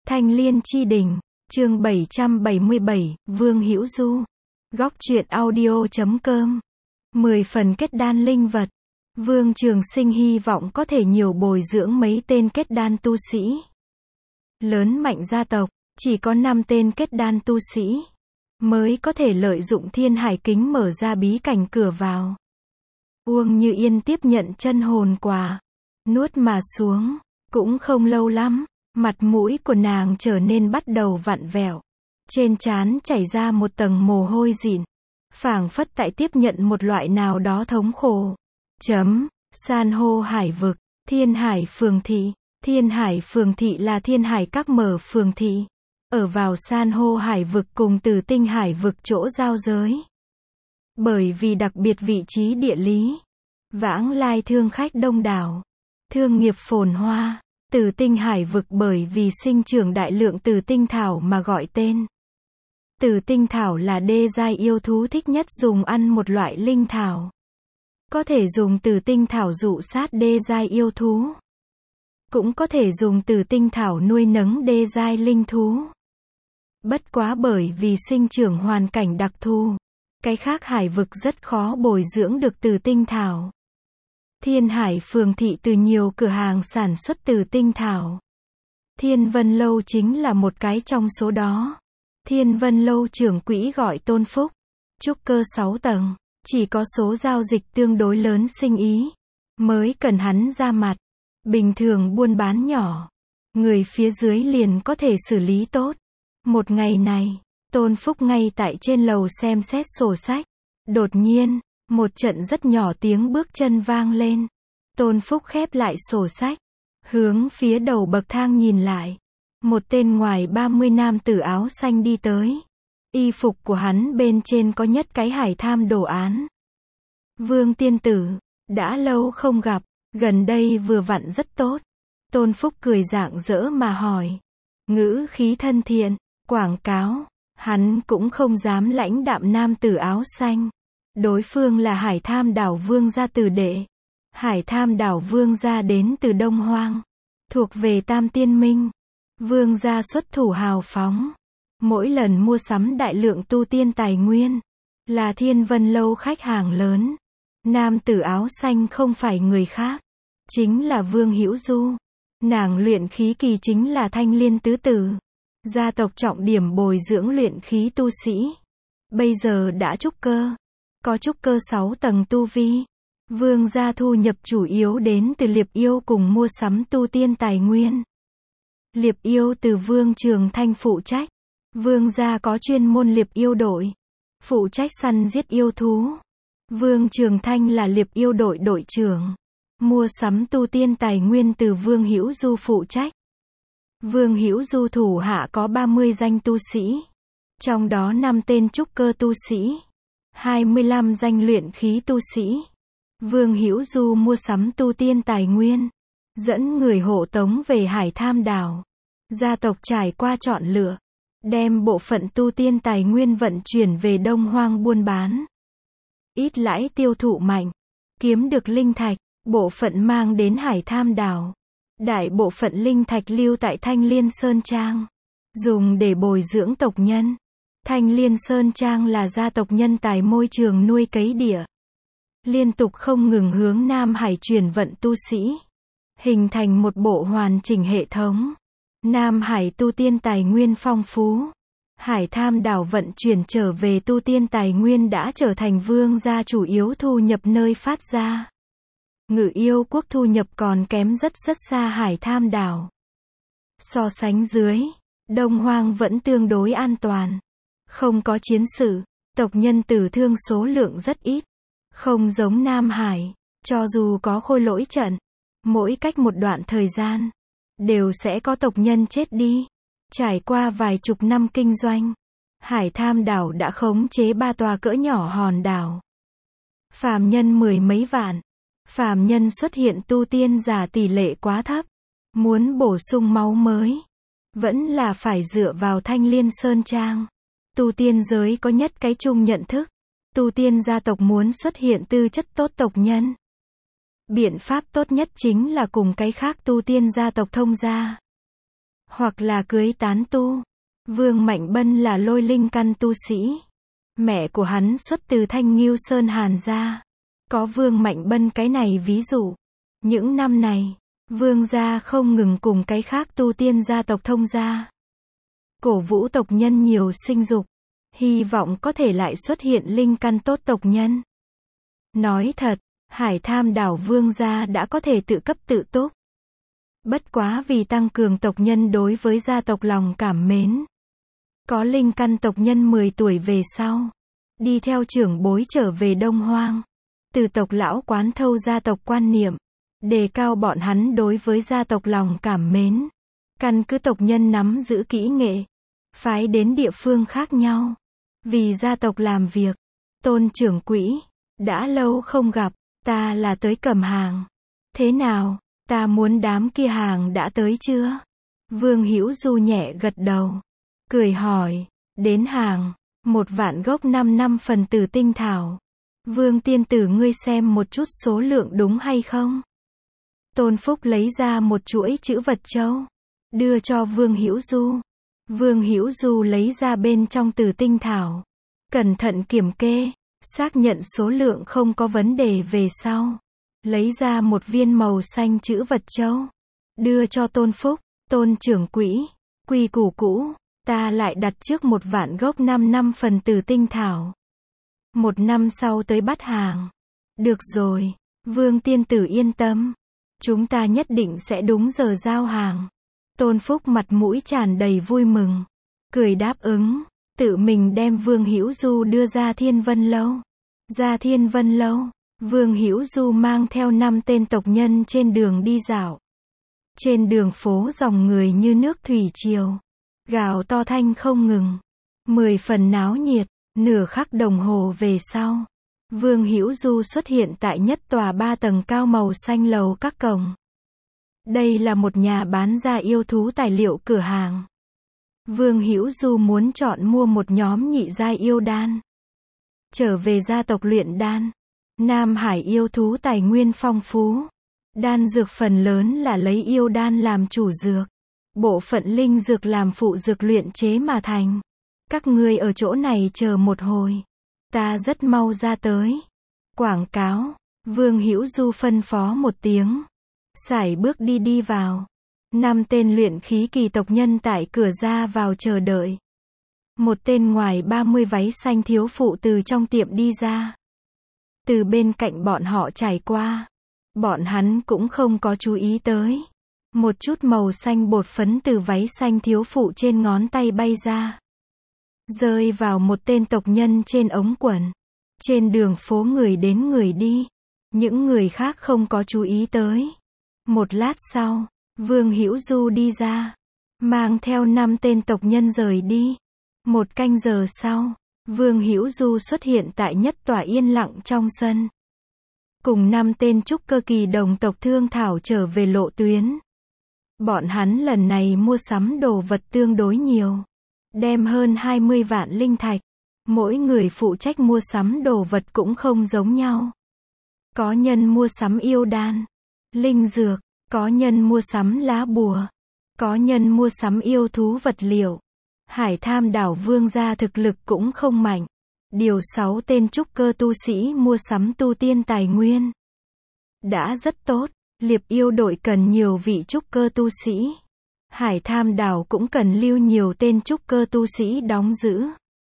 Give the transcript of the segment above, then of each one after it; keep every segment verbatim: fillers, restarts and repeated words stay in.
Thanh Liên Chi Đỉnh, chương bảy trăm bảy mươi bảy, Vương Hữu Du. Góc truyện audio chấm com. mười phần kết đan linh vật. Vương Trường Sinh hy vọng có thể nhiều bồi dưỡng mấy tên kết đan tu sĩ. Lớn mạnh gia tộc, chỉ có năm tên kết đan tu sĩ mới có thể lợi dụng Thiên Hải Kính mở ra bí cảnh cửa vào. Uông Như Yên tiếp nhận chân hồn quả, nuốt mà xuống, cũng không lâu lắm, mặt mũi của nàng trở nên bắt đầu vặn vẹo, trên trán chảy ra một tầng mồ hôi dịn, phảng phất tại tiếp nhận một loại nào đó thống khổ. Chấm, san hô hải vực, Thiên Hải Phường Thị. Thiên Hải Phường Thị là Thiên Hải các mở phường thị, ở vào san hô hải vực cùng Tử Tinh Hải vực chỗ giao giới. Bởi vì đặc biệt vị trí địa lý, vãng lai thương khách đông đảo, thương nghiệp phồn hoa, Tử Tinh Hải vực bởi vì sinh trưởng đại lượng Tử Tinh Thảo mà gọi tên. Tử Tinh Thảo là đê giai yêu thú thích nhất dùng ăn một loại linh thảo. Có thể dùng Tử Tinh Thảo dụ sát đê giai yêu thú. Cũng có thể dùng Tử Tinh Thảo nuôi nấng đê giai linh thú. Bất quá bởi vì sinh trưởng hoàn cảnh đặc thù, cái khác hải vực rất khó bồi dưỡng được Tử Tinh Thảo. Thiên Hải Phường Thị từ nhiều cửa hàng sản xuất Tử Tinh Thảo. Thiên Vân Lâu chính là một cái trong số đó. Thiên Vân Lâu trưởng quỹ gọi Tôn Phúc, trúc cơ sáu tầng, chỉ có số giao dịch tương đối lớn sinh ý, mới cần hắn ra mặt. Bình thường buôn bán nhỏ, người phía dưới liền có thể xử lý tốt. Một ngày này, Tôn Phúc ngay tại trên lầu xem xét sổ sách. Đột nhiên, một trận rất nhỏ tiếng bước chân vang lên. Tôn Phúc khép lại sổ sách, hướng phía đầu bậc thang nhìn lại. Một tên ngoài ba mươi nam tử áo xanh đi tới. Y phục của hắn bên trên có nhất cái hải tham đồ án. Vương tiên tử, đã lâu không gặp, gần đây vừa vặn rất tốt. Tôn Phúc cười rạng rỡ mà hỏi. Ngữ khí thân thiện, quảng cáo, hắn cũng không dám lãnh đạm nam tử áo xanh. Đối phương là Hải Tham Đảo Vương gia tử đệ. Hải Tham Đảo Vương gia đến từ Đông Hoang, thuộc về Tam Tiên Minh. Vương gia xuất thủ hào phóng, mỗi lần mua sắm đại lượng tu tiên tài nguyên, là Thiên Vân Lâu khách hàng lớn. Nam tử áo xanh không phải người khác, chính là Vương Hữu Du. Nàng luyện khí kỳ chính là Thanh Liên tứ tử, gia tộc trọng điểm bồi dưỡng luyện khí tu sĩ. Bây giờ đã trúc cơ, có trúc cơ sáu tầng tu vi. Vương gia thu nhập chủ yếu đến từ liệp yêu cùng mua sắm tu tiên tài nguyên. Liệp yêu từ Vương Trường Thanh phụ trách. Vương gia có chuyên môn liệp yêu đội, phụ trách săn giết yêu thú. Vương Trường Thanh là liệp yêu đội đội trưởng. Mua sắm tu tiên tài nguyên từ Vương Hữu Du phụ trách. Vương Hữu Du thủ hạ có ba mươi danh tu sĩ, trong đó năm tên trúc cơ tu sĩ, hai mươi lăm danh luyện khí tu sĩ. Vương Hữu Du mua sắm tu tiên tài nguyên, dẫn người hộ tống về Hải Tham Đảo. Gia tộc trải qua chọn lựa, đem bộ phận tu tiên tài nguyên vận chuyển về Đông Hoang buôn bán. Ít lãi tiêu thụ mạnh, kiếm được linh thạch, bộ phận mang đến Hải Tham Đảo. Đại bộ phận linh thạch lưu tại Thanh Liên Sơn Trang, dùng để bồi dưỡng tộc nhân. Thanh Liên Sơn Trang là gia tộc nhân tài môi trường nuôi cấy địa, liên tục không ngừng hướng Nam Hải chuyển vận tu sĩ, hình thành một bộ hoàn chỉnh hệ thống. Nam Hải tu tiên tài nguyên phong phú, Hải Tham Đảo vận chuyển trở về tu tiên tài nguyên đã trở thành vương gia chủ yếu thu nhập nơi phát ra. Ngự yêu quốc thu nhập còn kém rất rất xa Hải Tham Đảo. So sánh dưới, Đông Hoang vẫn tương đối an toàn, không có chiến sự, tộc nhân tử thương số lượng rất ít. Không giống Nam Hải, cho dù có khôi lỗi trận, mỗi cách một đoạn thời gian, đều sẽ có tộc nhân chết đi. Trải qua vài chục năm kinh doanh, Hải Tham Đảo đã khống chế ba tòa cỡ nhỏ hòn đảo. Phàm nhân mười mấy vạn. Phàm nhân xuất hiện tu tiên giả tỷ lệ quá thấp. Muốn bổ sung máu mới, vẫn là phải dựa vào Thanh Liên Sơn Trang. Tu tiên giới có nhất cái chung nhận thức, tu tiên gia tộc muốn xuất hiện tư chất tốt tộc nhân. Biện pháp tốt nhất chính là cùng cái khác tu tiên gia tộc thông gia. hoặc là cưới tán tu. Vương Mạnh Bân là lôi linh căn tu sĩ. Mẹ của hắn xuất từ Thanh Ngưu Sơn Hàn gia. Có Vương Mạnh Bân cái này ví dụ. Những năm này, Vương gia không ngừng cùng cái khác tu tiên gia tộc thông gia. Cổ vũ tộc nhân nhiều sinh dục. Hy vọng có thể lại xuất hiện linh căn tốt tộc nhân. Nói thật, Hải Tham đảo Vương gia đã có thể tự cấp tự túc. Bất quá vì tăng cường tộc nhân đối với gia tộc lòng cảm mến. Có linh căn tộc nhân mười tuổi về sau. Đi theo trưởng bối trở về Đông Hoang. Từ tộc lão quán thâu gia tộc quan niệm. Đề cao bọn hắn đối với gia tộc lòng cảm mến. Căn cứ tộc nhân nắm giữ kỹ nghệ. Phái đến địa phương khác nhau. Vì gia tộc làm việc. Tôn trưởng quỹ. Đã lâu không gặp. Ta là tới cầm hàng. Thế nào? Ta muốn đám kia hàng đã tới chưa? Vương Hữu Du nhẹ gật đầu. Cười hỏi. Đến hàng. Một vạn gốc năm năm phần tử tinh thảo. Vương tiên tử ngươi xem một chút số lượng đúng hay không? Tôn Phúc lấy ra một chuỗi chữ vật châu. Đưa cho Vương Hữu Du. Vương Hữu Du lấy ra bên trong tử tinh thảo. Cẩn thận kiểm kê. Xác nhận số lượng không có vấn đề về sau. Lấy ra một viên màu xanh chữ vật châu. Đưa cho Tôn Phúc. Tôn trưởng quỹ. Quy củ cũ. Ta lại đặt trước một vạn gốc năm năm phần tử tinh thảo. Một năm sau tới bắt hàng. Được rồi. Vương tiên tử yên tâm. Chúng ta nhất định sẽ đúng giờ giao hàng. Tôn Phúc mặt mũi tràn đầy vui mừng. Cười đáp ứng. Tự mình đem Vương Hữu Du đưa ra Thiên Vân Lâu. Ra Thiên Vân Lâu. Vương Hữu Du mang theo năm tên tộc nhân trên đường đi dạo. Trên đường phố dòng người như nước thủy triều. Gào to thanh không ngừng. Mười phần náo nhiệt. Nửa khắc đồng hồ về sau. Vương Hữu Du xuất hiện tại nhất tòa ba tầng cao màu xanh lầu các cổng. Đây là một nhà bán ra yêu thú tài liệu cửa hàng. Vương Hữu Du muốn chọn mua một nhóm nhị giai yêu đan. Trở về gia tộc luyện đan. Nam Hải yêu thú tài nguyên phong phú. Đan dược phần lớn là lấy yêu đan làm chủ dược. Bộ phận linh dược làm phụ dược luyện chế mà thành. Các ngươi ở chỗ này chờ một hồi. Ta rất mau ra tới. Quảng cáo. Vương Hữu Du phân phó một tiếng. Sải bước đi đi vào. Năm tên luyện khí kỳ tộc nhân tại cửa ra vào chờ đợi. Một tên ngoài ba mươi váy xanh thiếu phụ từ trong tiệm đi ra. Từ bên cạnh bọn họ trải qua. Bọn hắn cũng không có chú ý tới. Một chút màu xanh bột phấn từ váy xanh thiếu phụ trên ngón tay bay ra. Rơi vào một tên tộc nhân trên ống quần. Trên đường phố người đến người đi. Những người khác không có chú ý tới. Một lát sau, Vương Hữu Du đi ra. Mang theo năm tên tộc nhân rời đi. Một canh giờ sau, Vương Hữu Du xuất hiện tại nhất tòa yên lặng trong sân. Cùng năm tên trúc cơ kỳ đồng tộc thương thảo trở về lộ tuyến. Bọn hắn lần này mua sắm đồ vật tương đối nhiều. Đem hơn hai mươi vạn linh thạch. Mỗi người phụ trách mua sắm đồ vật cũng không giống nhau. Có nhân mua sắm yêu đan, linh dược, có nhân mua sắm lá bùa, có nhân mua sắm yêu thú vật liệu. Hải Tham đảo Vương gia thực lực cũng không mạnh. Điều sáu tên trúc cơ tu sĩ mua sắm tu tiên tài nguyên. Đã rất tốt, Liệp yêu đội cần nhiều vị trúc cơ tu sĩ. Hải Tham đảo cũng cần lưu nhiều tên trúc cơ tu sĩ đóng giữ.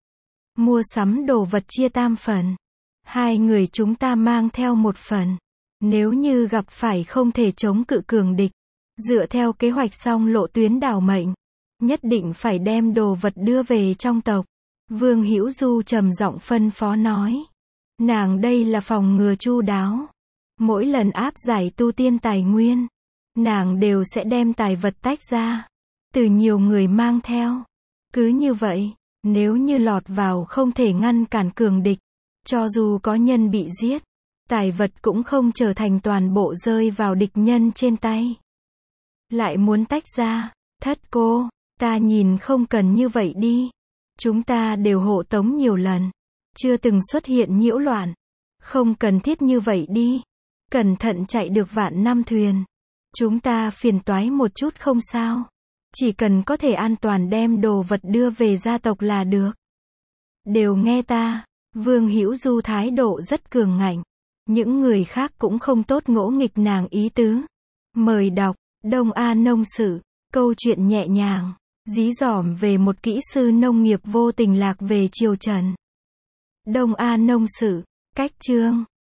Mua sắm đồ vật chia tam phần. Hai người chúng ta mang theo một phần. Nếu như gặp phải không thể chống cự cường địch, dựa theo kế hoạch xong lộ tuyến đảo mệnh, nhất định phải đem đồ vật đưa về trong tộc. Vương Hữu Du trầm giọng phân phó nói. Nàng đây là phòng ngừa chu đáo. Mỗi lần áp giải tu tiên tài nguyên, nàng đều sẽ đem tài vật tách ra. Từ nhiều người mang theo. Cứ như vậy, nếu như lọt vào không thể ngăn cản cường địch, cho dù có nhân bị giết, tài vật cũng không trở thành toàn bộ rơi vào địch nhân trên tay. Lại muốn tách ra, thất cô, ta nhìn không cần như vậy đi. Chúng ta đều hộ tống nhiều lần, chưa từng xuất hiện nhiễu loạn. Không cần thiết như vậy đi. Cẩn thận chạy được vạn năm thuyền. Chúng ta phiền toái một chút không sao. Chỉ cần có thể an toàn đem đồ vật đưa về gia tộc là được. Đều nghe ta. Vương Hữu Du thái độ rất cường ngạnh. Những người khác cũng không tốt ngỗ nghịch nàng ý tứ. Mời đọc, Đông A Nông Sự, câu chuyện nhẹ nhàng, dí dỏm về một kỹ sư nông nghiệp vô tình lạc về triều Trần. Đông A Nông Sự, cách chương